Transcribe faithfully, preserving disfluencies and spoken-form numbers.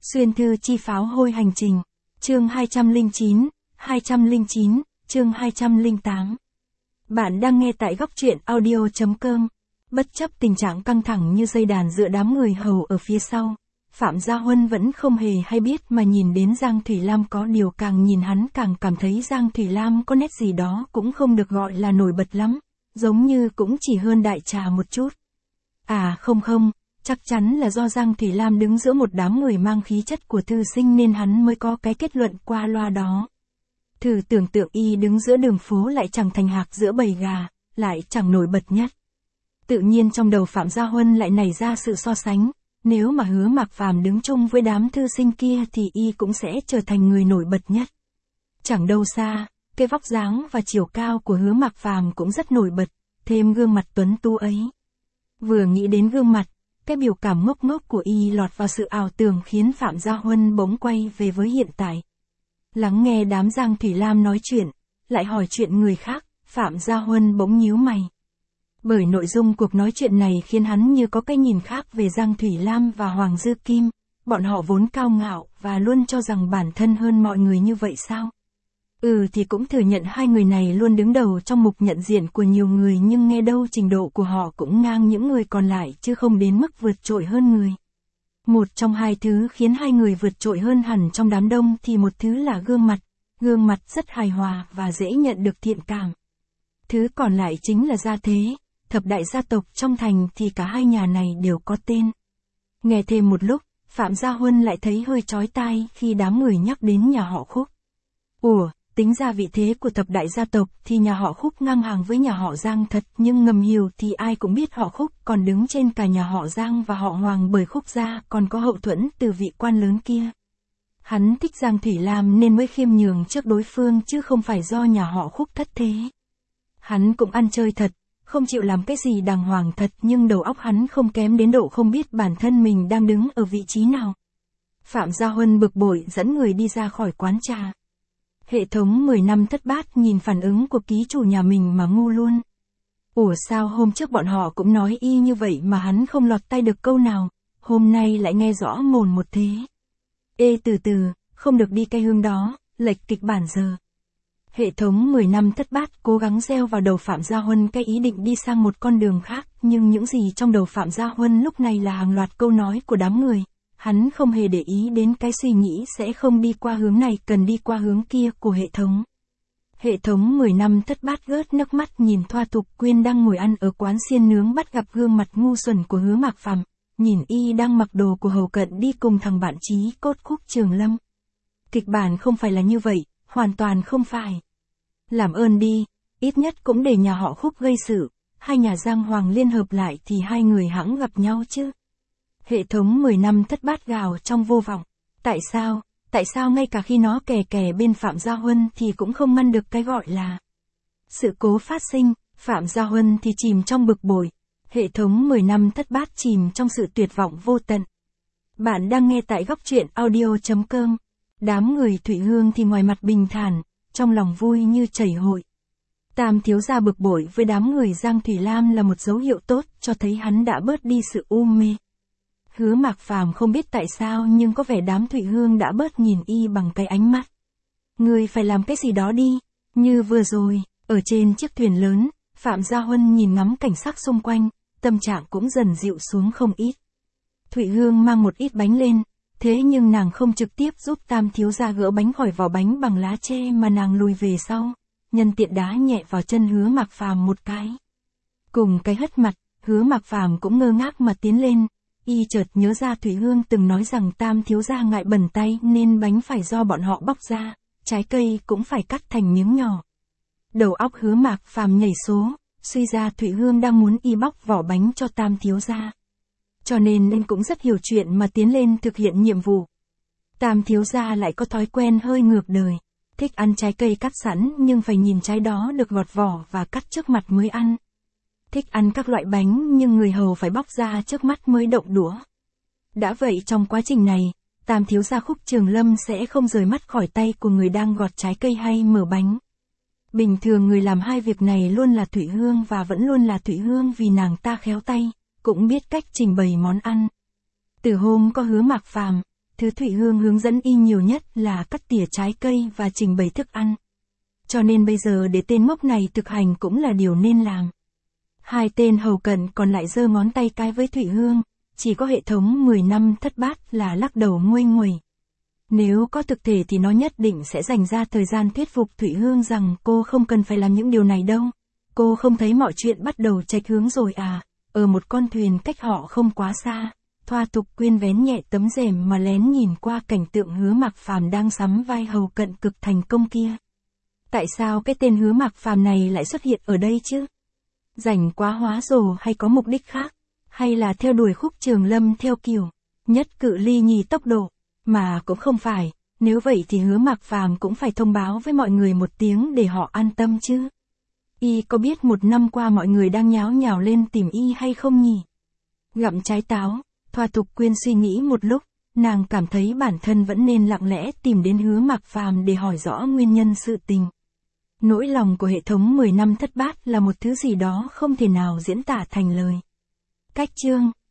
Xuyên thư chi pháo hôi hành trình. Chương hai trăm lẻ chín, hai trăm lẻ chín, chương hai trăm lẻ tám. Bạn đang nghe tại góc truyện audio chấm com. Bất chấp tình trạng căng thẳng như dây đàn giữa đám người hầu ở phía sau, Phạm Gia Huân vẫn không hề hay biết mà nhìn đến Giang Thủy Lam, có điều càng nhìn hắn càng cảm thấy Giang Thủy Lam có nét gì đó cũng không được gọi là nổi bật lắm, giống như cũng chỉ hơn đại trà một chút. À không không, chắc chắn là do Giang Thủy Lam đứng giữa một đám người mang khí chất của thư sinh nên hắn mới có cái kết luận qua loa đó. Thử tưởng tượng y đứng giữa đường phố lại chẳng thành hạc giữa bầy gà, lại chẳng nổi bật nhất. Tự nhiên trong đầu Phạm Gia Huân lại nảy ra sự so sánh, nếu mà Hứa Mạc Phàm đứng chung với đám thư sinh kia thì y cũng sẽ trở thành người nổi bật nhất. Chẳng đâu xa, cái vóc dáng và chiều cao của Hứa Mạc Phàm cũng rất nổi bật, thêm gương mặt tuấn tú ấy. Vừa nghĩ đến gương mặt, cái biểu cảm ngốc ngốc của y lọt vào sự ảo tưởng khiến Phạm Gia Huân bỗng quay về với hiện tại. Lắng nghe đám Giang Thủy Lam nói chuyện, lại hỏi chuyện người khác, Phạm Gia Huân bỗng nhíu mày. Bởi nội dung cuộc nói chuyện này khiến hắn như có cái nhìn khác về Giang Thủy Lam và Hoàng Dư Kim, bọn họ vốn cao ngạo và luôn cho rằng bản thân hơn mọi người như vậy sao? Ừ thì cũng thừa nhận hai người này luôn đứng đầu trong mục nhận diện của nhiều người, nhưng nghe đâu trình độ của họ cũng ngang những người còn lại chứ không đến mức vượt trội hơn người. Một trong hai thứ khiến hai người vượt trội hơn hẳn trong đám đông thì một thứ là gương mặt, gương mặt rất hài hòa và dễ nhận được thiện cảm. Thứ còn lại chính là gia thế, thập đại gia tộc trong thành thì cả hai nhà này đều có tên. Nghe thêm một lúc, Phạm Gia Huân lại thấy hơi chói tai khi đám người nhắc đến nhà họ Khúc. Ủa, tính ra vị thế của thập đại gia tộc thì nhà họ Khúc ngang hàng với nhà họ Giang thật, nhưng ngầm hiểu thì ai cũng biết họ Khúc còn đứng trên cả nhà họ Giang và họ Hoàng, bởi Khúc gia còn có hậu thuẫn từ vị quan lớn kia. Hắn thích Giang Thủy Lam nên mới khiêm nhường trước đối phương chứ không phải do nhà họ Khúc thất thế. Hắn cũng ăn chơi thật, không chịu làm cái gì đàng hoàng thật, nhưng đầu óc hắn không kém đến độ không biết bản thân mình đang đứng ở vị trí nào. Phạm Gia Huân bực bội dẫn người đi ra khỏi quán trà. Hệ thống mười năm thất bát nhìn phản ứng của ký chủ nhà mình mà ngu luôn. Ủa sao hôm trước bọn họ cũng nói y như vậy mà hắn không lọt tay được câu nào, hôm nay lại nghe rõ mồn một thế. Ê từ từ, không được đi cái hướng đó, lệch kịch bản giờ. Hệ thống mười năm thất bát cố gắng gieo vào đầu Phạm Gia Huân cái ý định đi sang một con đường khác, nhưng những gì trong đầu Phạm Gia Huân lúc này là hàng loạt câu nói của đám người. Hắn không hề để ý đến cái suy nghĩ sẽ không đi qua hướng này cần đi qua hướng kia của hệ thống. Hệ thống mười năm thất bát gớt nước mắt nhìn Thoa Thục Quyên đang ngồi ăn ở quán xiên nướng, bắt gặp gương mặt ngu xuẩn của Hứa Mạc Phàm, nhìn y đang mặc đồ của hầu cận đi cùng thằng bạn chí cốt Khúc Trường Lâm. Kịch bản không phải là như vậy, hoàn toàn không phải. Làm ơn đi, ít nhất cũng để nhà họ Khúc gây sự, hai nhà Giang Hoàng liên hợp lại thì hai người hẵng gặp nhau chứ. Hệ thống mười năm thất bát gào trong vô vọng. Tại sao, tại sao ngay cả khi nó kè kè bên Phạm Gia Huân thì cũng không ngăn được cái gọi là sự cố phát sinh, Phạm Gia Huân thì chìm trong bực bội. Hệ thống mười năm thất bát chìm trong sự tuyệt vọng vô tận. Bạn đang nghe tại góc truyện audio chấm com. Đám người Thụy Hương thì ngoài mặt bình thản, trong lòng vui như chảy hội. Tam thiếu gia bực bội với đám người Giang Thủy Lam là một dấu hiệu tốt, cho thấy hắn đã bớt đi sự u mê. Hứa Mạc Phàm không biết tại sao nhưng có vẻ đám Thụy Hương đã bớt nhìn y bằng cái ánh mắt. Ngươi phải làm cái gì đó đi, như vừa rồi, ở trên chiếc thuyền lớn, Phạm Gia Huân nhìn ngắm cảnh sắc xung quanh, tâm trạng cũng dần dịu xuống không ít. Thụy Hương mang một ít bánh lên, thế nhưng nàng không trực tiếp giúp Tam thiếu gia gỡ bánh khỏi vỏ bánh bằng lá tre mà nàng lùi về sau, nhân tiện đá nhẹ vào chân Hứa Mạc Phàm một cái. Cùng cái hất mặt, Hứa Mạc Phàm cũng ngơ ngác mà tiến lên. Y chợt nhớ ra Thủy Hương từng nói rằng Tam thiếu gia ngại bẩn tay nên bánh phải do bọn họ bóc ra, trái cây cũng phải cắt thành miếng nhỏ. Đầu óc Hứa Mạc Phàm nhảy số, suy ra Thủy Hương đang muốn y bóc vỏ bánh cho Tam thiếu gia. Cho nên nên cũng rất hiểu chuyện mà tiến lên thực hiện nhiệm vụ. Tam thiếu gia lại có thói quen hơi ngược đời, thích ăn trái cây cắt sẵn nhưng phải nhìn trái đó được gọt vỏ và cắt trước mặt mới ăn. Thích ăn các loại bánh nhưng người hầu phải bóc ra trước mắt mới động đũa. Đã vậy trong quá trình này, Tam thiếu gia Khúc Trường Lâm sẽ không rời mắt khỏi tay của người đang gọt trái cây hay mở bánh. Bình thường người làm hai việc này luôn là Thụy Hương và vẫn luôn là Thụy Hương vì nàng ta khéo tay, cũng biết cách trình bày món ăn. Từ hôm có Hứa Mạc Phàm, thứ Thụy Hương hướng dẫn y nhiều nhất là cắt tỉa trái cây và trình bày thức ăn. Cho nên bây giờ để tên ngốc này thực hành cũng là điều nên làm. Hai tên hầu cận còn lại giơ ngón tay cái với Thụy Hương, chỉ có hệ thống mười năm thất bát là lắc đầu nguây nguẩy. Nếu có thực thể thì nó nhất định sẽ dành ra thời gian thuyết phục Thụy Hương rằng cô không cần phải làm những điều này đâu. Cô không thấy mọi chuyện bắt đầu chệch hướng rồi à, ở một con thuyền cách họ không quá xa. Thoa Tục Quyên vén nhẹ tấm rèm mà lén nhìn qua cảnh tượng Hứa Mạc Phàm đang sắm vai hầu cận cực thành công kia. Tại sao cái tên Hứa Mạc Phàm này lại xuất hiện ở đây chứ? Rảnh quá hóa rồ hay có mục đích khác? Hay là theo đuổi Khúc Trường Lâm theo kiểu nhất cự ly nhì tốc độ? Mà cũng không phải, nếu vậy thì Hứa Mạc Phàm cũng phải thông báo với mọi người một tiếng để họ an tâm chứ. Y có biết một năm qua mọi người đang nháo nhào lên tìm y hay không nhỉ? Gặm trái táo, Thoa Tục Quyên suy nghĩ một lúc, nàng cảm thấy bản thân vẫn nên lặng lẽ tìm đến Hứa Mạc Phàm để hỏi rõ nguyên nhân sự tình. Nỗi lòng của hệ thống mười năm thất bát là một thứ gì đó không thể nào diễn tả thành lời. Cách chương